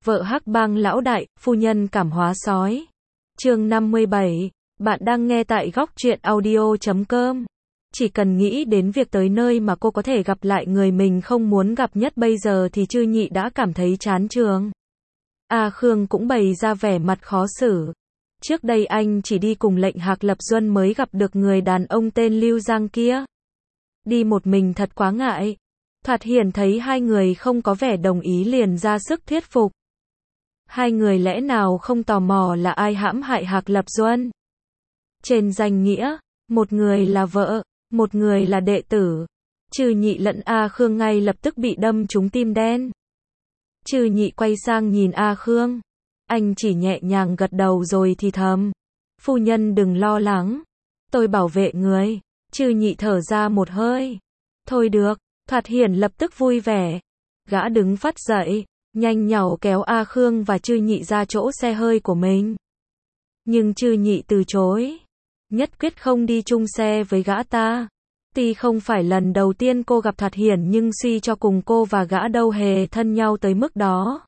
Vợ hắc bang lão đại, phu nhân cảm hóa sói. Chương 57, bạn đang nghe tại góc truyện audio.com. Chỉ cần nghĩ đến việc tới nơi mà cô có thể gặp lại người mình không muốn gặp nhất bây giờ thì Trư Nhị đã cảm thấy chán trường. A Khương cũng bày ra vẻ mặt khó xử. Trước đây anh chỉ đi cùng Lệnh Hạc Lập Duân mới gặp được người đàn ông tên Lưu Giang kia. Đi một mình thật quá ngại. Thoạt Hiền thấy hai người không có vẻ đồng ý liền ra sức thuyết phục. Hai người lẽ nào không tò mò là ai hãm hại Hạc Lập Duân? Trên danh nghĩa, một người là vợ, một người là đệ tử. Trư Nhị lẫn A Khương ngay lập tức bị đâm trúng tim đen. Trư Nhị quay sang nhìn A Khương. Anh chỉ nhẹ nhàng gật đầu rồi thì thầm. Phu nhân đừng lo lắng. Tôi bảo vệ người. Trư Nhị thở ra một hơi. Thôi được. Thoạt Hiền lập tức vui vẻ. Gã đứng phắt dậy, nhanh nhảu kéo A Khương và Trư Nhị ra chỗ xe hơi của mình. Nhưng Trư Nhị từ chối. Nhất quyết không đi chung xe với gã ta. Tuy không phải lần đầu tiên cô gặp Thoạt Hiền nhưng suy cho cùng cô và gã đâu hề thân nhau tới mức đó.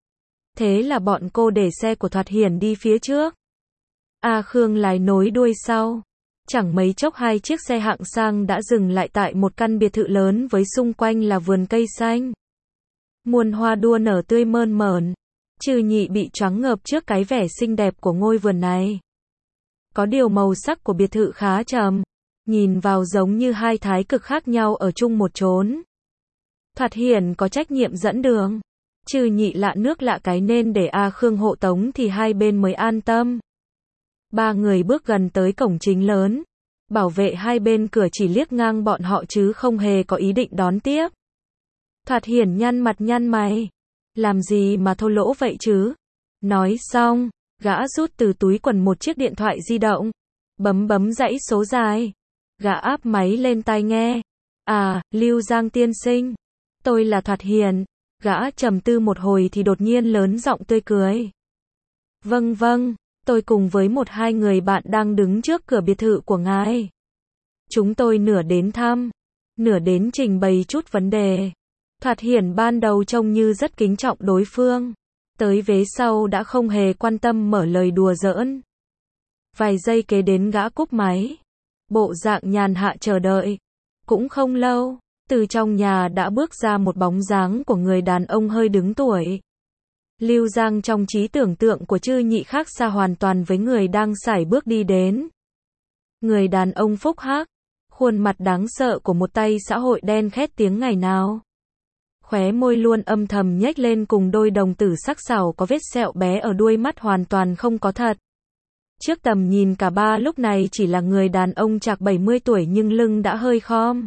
Thế là bọn cô để xe của Thoạt Hiền đi phía trước. A Khương lái nối đuôi sau. Chẳng mấy chốc hai chiếc xe hạng sang đã dừng lại tại một căn biệt thự lớn với xung quanh là vườn cây xanh. Muôn hoa đua nở tươi mơn mởn. Trư Nhị bị choáng ngợp trước cái vẻ xinh đẹp của ngôi vườn này. Có điều màu sắc của biệt thự khá trầm. Nhìn vào giống như hai thái cực khác nhau ở chung một chốn. Thoạt Hiền có trách nhiệm dẫn đường. Trư Nhị lạ nước lạ cái nên để A Khương hộ tống thì hai bên mới an tâm. Ba người bước gần tới cổng chính lớn. Bảo vệ hai bên cửa chỉ liếc ngang bọn họ chứ không hề có ý định đón tiếp. Thoạt Hiền nhăn mặt nhăn mày. Làm gì mà thô lỗ vậy chứ? Nói xong, gã rút từ túi quần một chiếc điện thoại di động. Bấm dãy số dài. Gã áp máy lên tai nghe. À, Lưu Giang tiên sinh. Tôi là Thoạt Hiền. Gã trầm tư một hồi thì đột nhiên lớn giọng tươi cười. Vâng, tôi cùng với một hai người bạn đang đứng trước cửa biệt thự của ngài. Chúng tôi nửa đến thăm, nửa đến trình bày chút vấn đề. Thoạt Hiền ban đầu trông như rất kính trọng đối phương. Tới vế sau đã không hề quan tâm mở lời đùa giỡn. Vài giây kế đến gã cúp máy. Bộ dạng nhàn hạ chờ đợi. Cũng không lâu, từ trong nhà đã bước ra một bóng dáng của người đàn ông hơi đứng tuổi. Lưu Giang trong trí tưởng tượng của Trư Nhị khác xa hoàn toàn với người đang sải bước đi đến. Người đàn ông phúc hắc, khuôn mặt đáng sợ của một tay xã hội đen khét tiếng ngày nào. Khóe môi luôn âm thầm nhếch lên cùng đôi đồng tử sắc sảo có vết sẹo bé ở đuôi mắt hoàn toàn không có thật. Trước tầm nhìn cả ba lúc này chỉ là người đàn ông chạc 70 tuổi nhưng lưng đã hơi khom.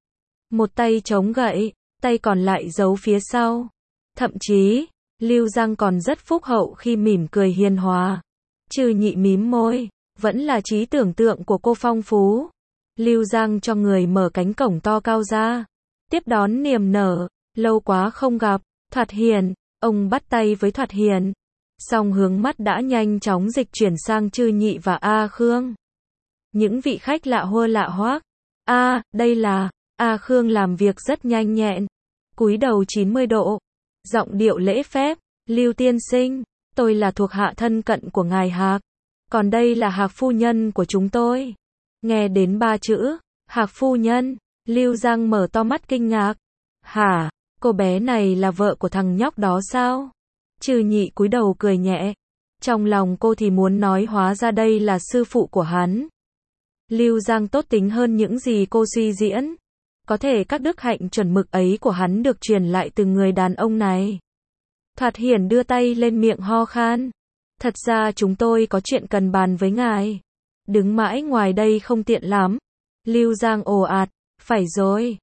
Một tay chống gậy, tay còn lại giấu phía sau. Thậm chí, Lưu Giang còn rất phúc hậu khi mỉm cười hiền hòa. Trư Nhị mím môi, vẫn là trí tưởng tượng của cô phong phú. Lưu Giang cho người mở cánh cổng to cao ra. Tiếp đón niềm nở, lâu quá không gặp, Thoạt Hiền, ông bắt tay với Thoạt Hiền. Song hướng mắt đã nhanh chóng dịch chuyển sang Trư Nhị và A Khương. Những vị khách lạ hoắc. Đây là... A Khương làm việc rất nhanh nhẹn. Cúi đầu 90 độ. Giọng điệu lễ phép. Lưu tiên sinh, tôi là thuộc hạ thân cận của ngài Hạc. Còn đây là Hạc phu nhân của chúng tôi. Nghe đến ba chữ, Hạc phu nhân, Lưu Giang mở to mắt kinh ngạc. Hả, cô bé này là vợ của thằng nhóc đó sao? Trư Nhị cúi đầu cười nhẹ. Trong lòng cô thì muốn nói hóa ra đây là sư phụ của hắn. Lưu Giang tốt tính hơn những gì cô suy diễn. Có thể các đức hạnh chuẩn mực ấy của hắn được truyền lại từ người đàn ông này. Thoạt Hiền đưa tay lên miệng ho khan. Thật ra chúng tôi có chuyện cần bàn với ngài. Đứng mãi ngoài đây không tiện lắm. Lưu Giang ồ ạt. Phải rồi,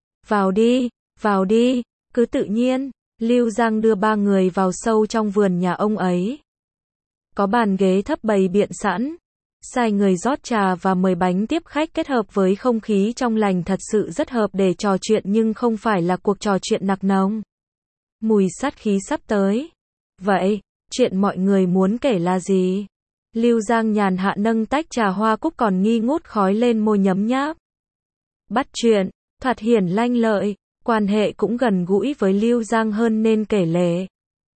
vào đi, cứ tự nhiên. Lưu Giang đưa ba người vào sâu trong vườn nhà ông ấy. Có bàn ghế thấp bày biện sẵn. Sai người rót trà và mời bánh tiếp khách kết hợp với không khí trong lành thật sự rất hợp để trò chuyện nhưng không phải là cuộc trò chuyện nặc nồng. Mùi sát khí sắp tới. Vậy, chuyện mọi người muốn kể là gì? Lưu Giang nhàn hạ nâng tách trà hoa cúc còn nghi ngút khói lên môi nhấm nháp. Bắt chuyện, Thoạt Hiền lanh lợi, quan hệ cũng gần gũi với Lưu Giang hơn nên kể lể.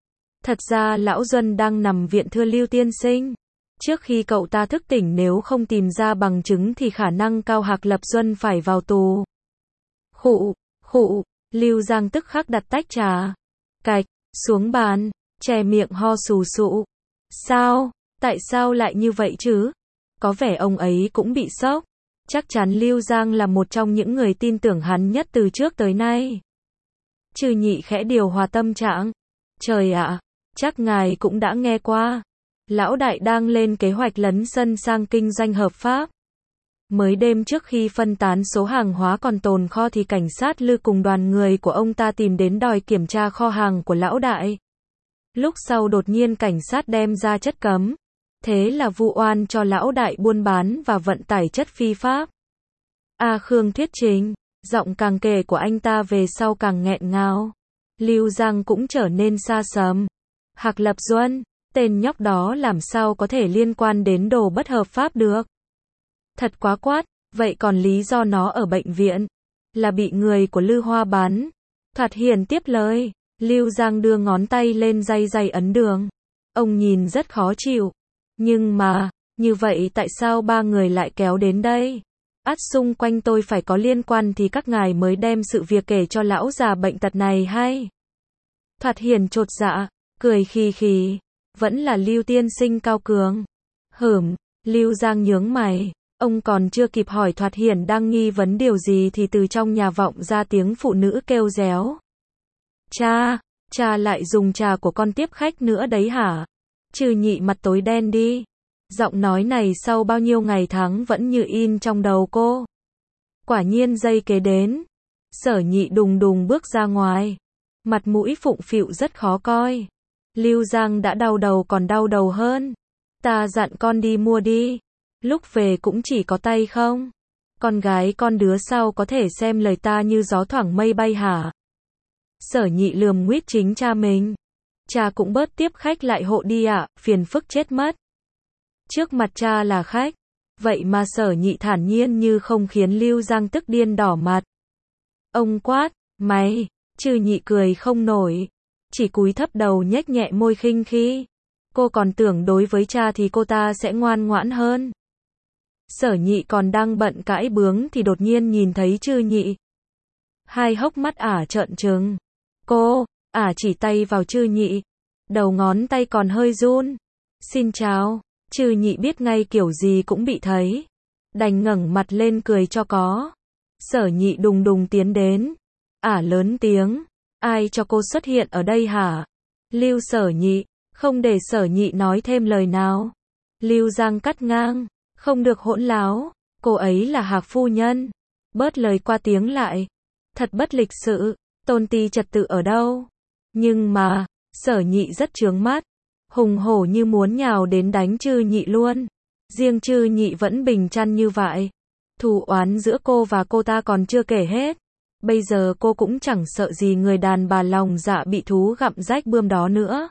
Thật ra lão Duân đang nằm viện thưa Lưu tiên sinh. Trước khi cậu ta thức tỉnh nếu không tìm ra bằng chứng thì khả năng cao Hạc Lập Duân phải vào tù. Khụ, khụ, Lưu Giang tức khắc đặt tách trà. Cạch, xuống bàn, che miệng ho sù sụ. Sao? Tại sao lại như vậy chứ? Có vẻ ông ấy cũng bị sốc. Chắc chắn Lưu Giang là một trong những người tin tưởng hắn nhất từ trước tới nay. Trừ Nhị khẽ điều hòa tâm trạng. Trời ạ, chắc ngài cũng đã nghe qua. Lão đại đang lên kế hoạch lấn sân sang kinh doanh hợp pháp. Mới đêm trước khi phân tán số hàng hóa còn tồn kho thì cảnh sát Lư cùng đoàn người của ông ta tìm đến đòi kiểm tra kho hàng của lão đại. Lúc sau đột nhiên cảnh sát đem ra chất cấm. Thế là vu oan cho lão đại buôn bán và vận tải chất phi pháp. Khương thuyết trình, giọng càng kể của anh ta về sau càng nghẹn ngào. Lưu Giang cũng trở nên xa sầm. Hạc Lập Duân, tên nhóc đó làm sao có thể liên quan đến đồ bất hợp pháp được? Thật quá quát, vậy còn lý do nó ở bệnh viện? Là bị người của Lư Hoa bán. Thoạt Hiền tiếp lời, Lưu Giang đưa ngón tay lên day ấn đường. Ông nhìn rất khó chịu. Nhưng mà, như vậy tại sao ba người lại kéo đến đây? Ắt xung quanh tôi phải có liên quan thì các ngài mới đem sự việc kể cho lão già bệnh tật này hay? Thoạt Hiền chột dạ, cười khì khì. Vẫn là Lưu tiên sinh cao cường. Lưu Giang nhướng mày. Ông còn chưa kịp hỏi Thoạt Hiền đang nghi vấn điều gì thì từ trong nhà vọng ra tiếng phụ nữ kêu réo. Cha lại dùng trà của con tiếp khách nữa đấy hả? Trừ Nhị mặt tối đen đi. Giọng nói này sau bao nhiêu ngày tháng vẫn như in trong đầu cô. Quả nhiên giây kế đến. Sở Nhị đùng đùng bước ra ngoài. Mặt mũi phụng phịu rất khó coi. Lưu Giang đã đau đầu còn đau đầu hơn. Ta dặn con đi mua đi. Lúc về cũng chỉ có tay không. Con gái con đứa sau có thể xem lời ta như gió thoảng mây bay hả? Sở Nhị lườm nguýt chính cha mình. Cha cũng bớt tiếp khách lại hộ đi ạ, phiền phức chết mất. Trước mặt cha là khách. Vậy mà Sở Nhị thản nhiên như không khiến Lưu Giang tức điên đỏ mặt. Ông quát, mày, Trừ Nhị cười không nổi. Chỉ cúi thấp đầu nhếch nhẹ môi khinh khi. Cô còn tưởng đối với cha thì cô ta sẽ ngoan ngoãn hơn. Sở Nhị còn đang bận cãi bướng thì đột nhiên nhìn thấy Trừ Nhị. Hai hốc mắt trợn trừng. Cô, chỉ tay vào Trừ Nhị. Đầu ngón tay còn hơi run. Xin chào. Trừ Nhị biết ngay kiểu gì cũng bị thấy. Đành ngẩng mặt lên cười cho có. Sở Nhị đùng đùng tiến đến. Lớn tiếng. Ai cho cô xuất hiện ở đây hả? Lưu Sở Nhị. Không để Sở Nhị nói thêm lời nào. Lưu Giang cắt ngang. Không được hỗn láo. Cô ấy là Hạc phu nhân. Bớt lời qua tiếng lại. Thật bất lịch sự. Tôn ti trật tự ở đâu? Nhưng mà, Sở Nhị rất chướng mắt. Hùng hổ như muốn nhào đến đánh Trừ Nhị luôn. Riêng Trừ Nhị vẫn bình chăn như vậy. Thù oán giữa cô và cô ta còn chưa kể hết. Bây giờ cô cũng chẳng sợ gì người đàn bà lòng dạ bị thú gặm rách bươm đó nữa.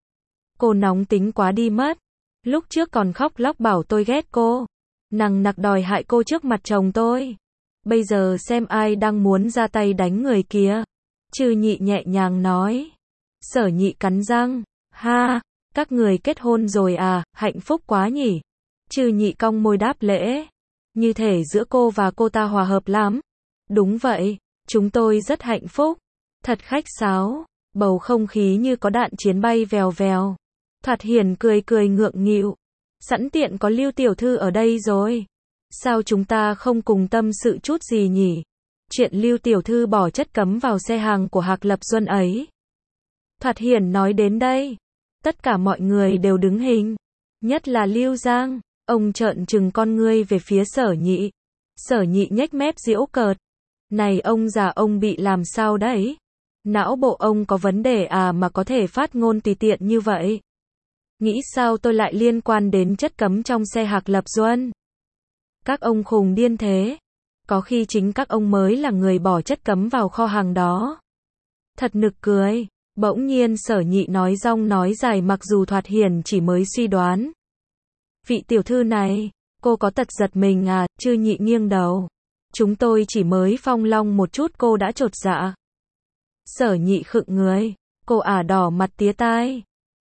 Cô nóng tính quá đi mất. Lúc trước còn khóc lóc bảo tôi ghét cô. Nằng nặc đòi hại cô trước mặt chồng tôi. Bây giờ xem ai đang muốn ra tay đánh người kia. Trừ Nhị nhẹ nhàng nói. Sở Nhị cắn răng. Ha, các người kết hôn rồi à, hạnh phúc quá nhỉ. Trừ Nhị cong môi đáp lễ. Như thể giữa cô và cô ta hòa hợp lắm. Đúng vậy, chúng tôi rất hạnh phúc. Thật khách sáo. Bầu không khí như có đạn chiến bay vèo vèo. Thoạt Hiền cười cười ngượng nghịu. Sẵn tiện có Lưu tiểu thư ở đây rồi. Sao chúng ta không cùng tâm sự chút gì nhỉ? Chuyện Lưu tiểu thư bỏ chất cấm vào xe hàng của Hạc Lập Duân ấy. Thoạt Hiền nói đến đây. Tất cả mọi người đều đứng hình. Nhất là Lưu Giang. Ông trợn trừng con ngươi về phía Sở Nhị. Sở Nhị nhếch mép giễu cợt. Này ông già ông bị làm sao đấy? Não bộ ông có vấn đề mà có thể phát ngôn tùy tiện như vậy? Nghĩ sao tôi lại liên quan đến chất cấm trong xe Hạc Lập Duân? Các ông khùng điên thế. Có khi chính các ông mới là người bỏ chất cấm vào kho hàng đó. Thật nực cười. Bỗng nhiên Sở Nhị nói rong nói dài mặc dù Thoạt Hiền chỉ mới suy đoán. Vị tiểu thư này, cô có tật giật mình à? Trừ Nhị nghiêng đầu. Chúng tôi chỉ mới phong long một chút cô đã chột dạ. Sở Nhị khựng người. Cô đỏ mặt tía tai.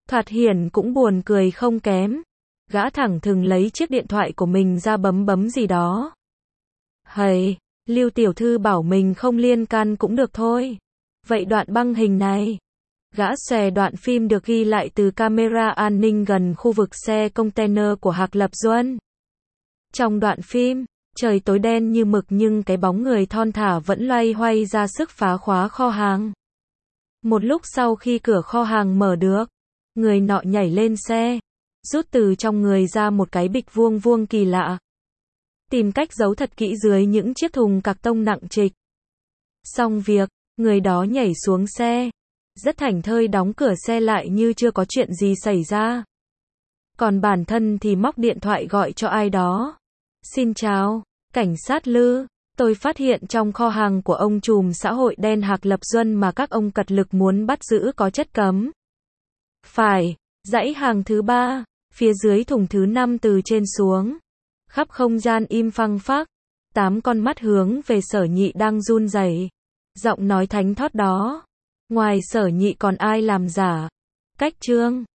Thoạt hiển cũng buồn cười không kém. Gã thẳng thừng lấy chiếc điện thoại của mình ra bấm bấm gì đó. Hầy, Lưu tiểu thư bảo mình không liên can cũng được thôi. Vậy đoạn băng hình này. Gã xòe đoạn phim được ghi lại từ camera an ninh gần khu vực xe container của Hạc Lập Duân. Trong đoạn phim, trời tối đen như mực nhưng cái bóng người thon thả vẫn loay hoay ra sức phá khóa kho hàng. Một lúc sau khi cửa kho hàng mở được, người nọ nhảy lên xe, rút từ trong người ra một cái bịch vuông vuông kỳ lạ. Tìm cách giấu thật kỹ dưới những chiếc thùng cạc tông nặng trịch. Xong việc, người đó nhảy xuống xe, rất thảnh thơi đóng cửa xe lại như chưa có chuyện gì xảy ra. Còn bản thân thì móc điện thoại gọi cho ai đó. Xin chào, cảnh sát Lư, tôi phát hiện trong kho hàng của ông trùm xã hội đen Hạc Lập Duân mà các ông cật lực muốn bắt giữ có chất cấm. Phải, dãy hàng thứ 3, phía dưới thùng thứ 5 từ trên xuống. Khắp không gian im phăng phắc, 8 con mắt hướng về Sở Nhị đang run rẩy. Giọng nói thánh thót đó. Ngoài Sở Nhị còn ai làm giả? Cách Trương.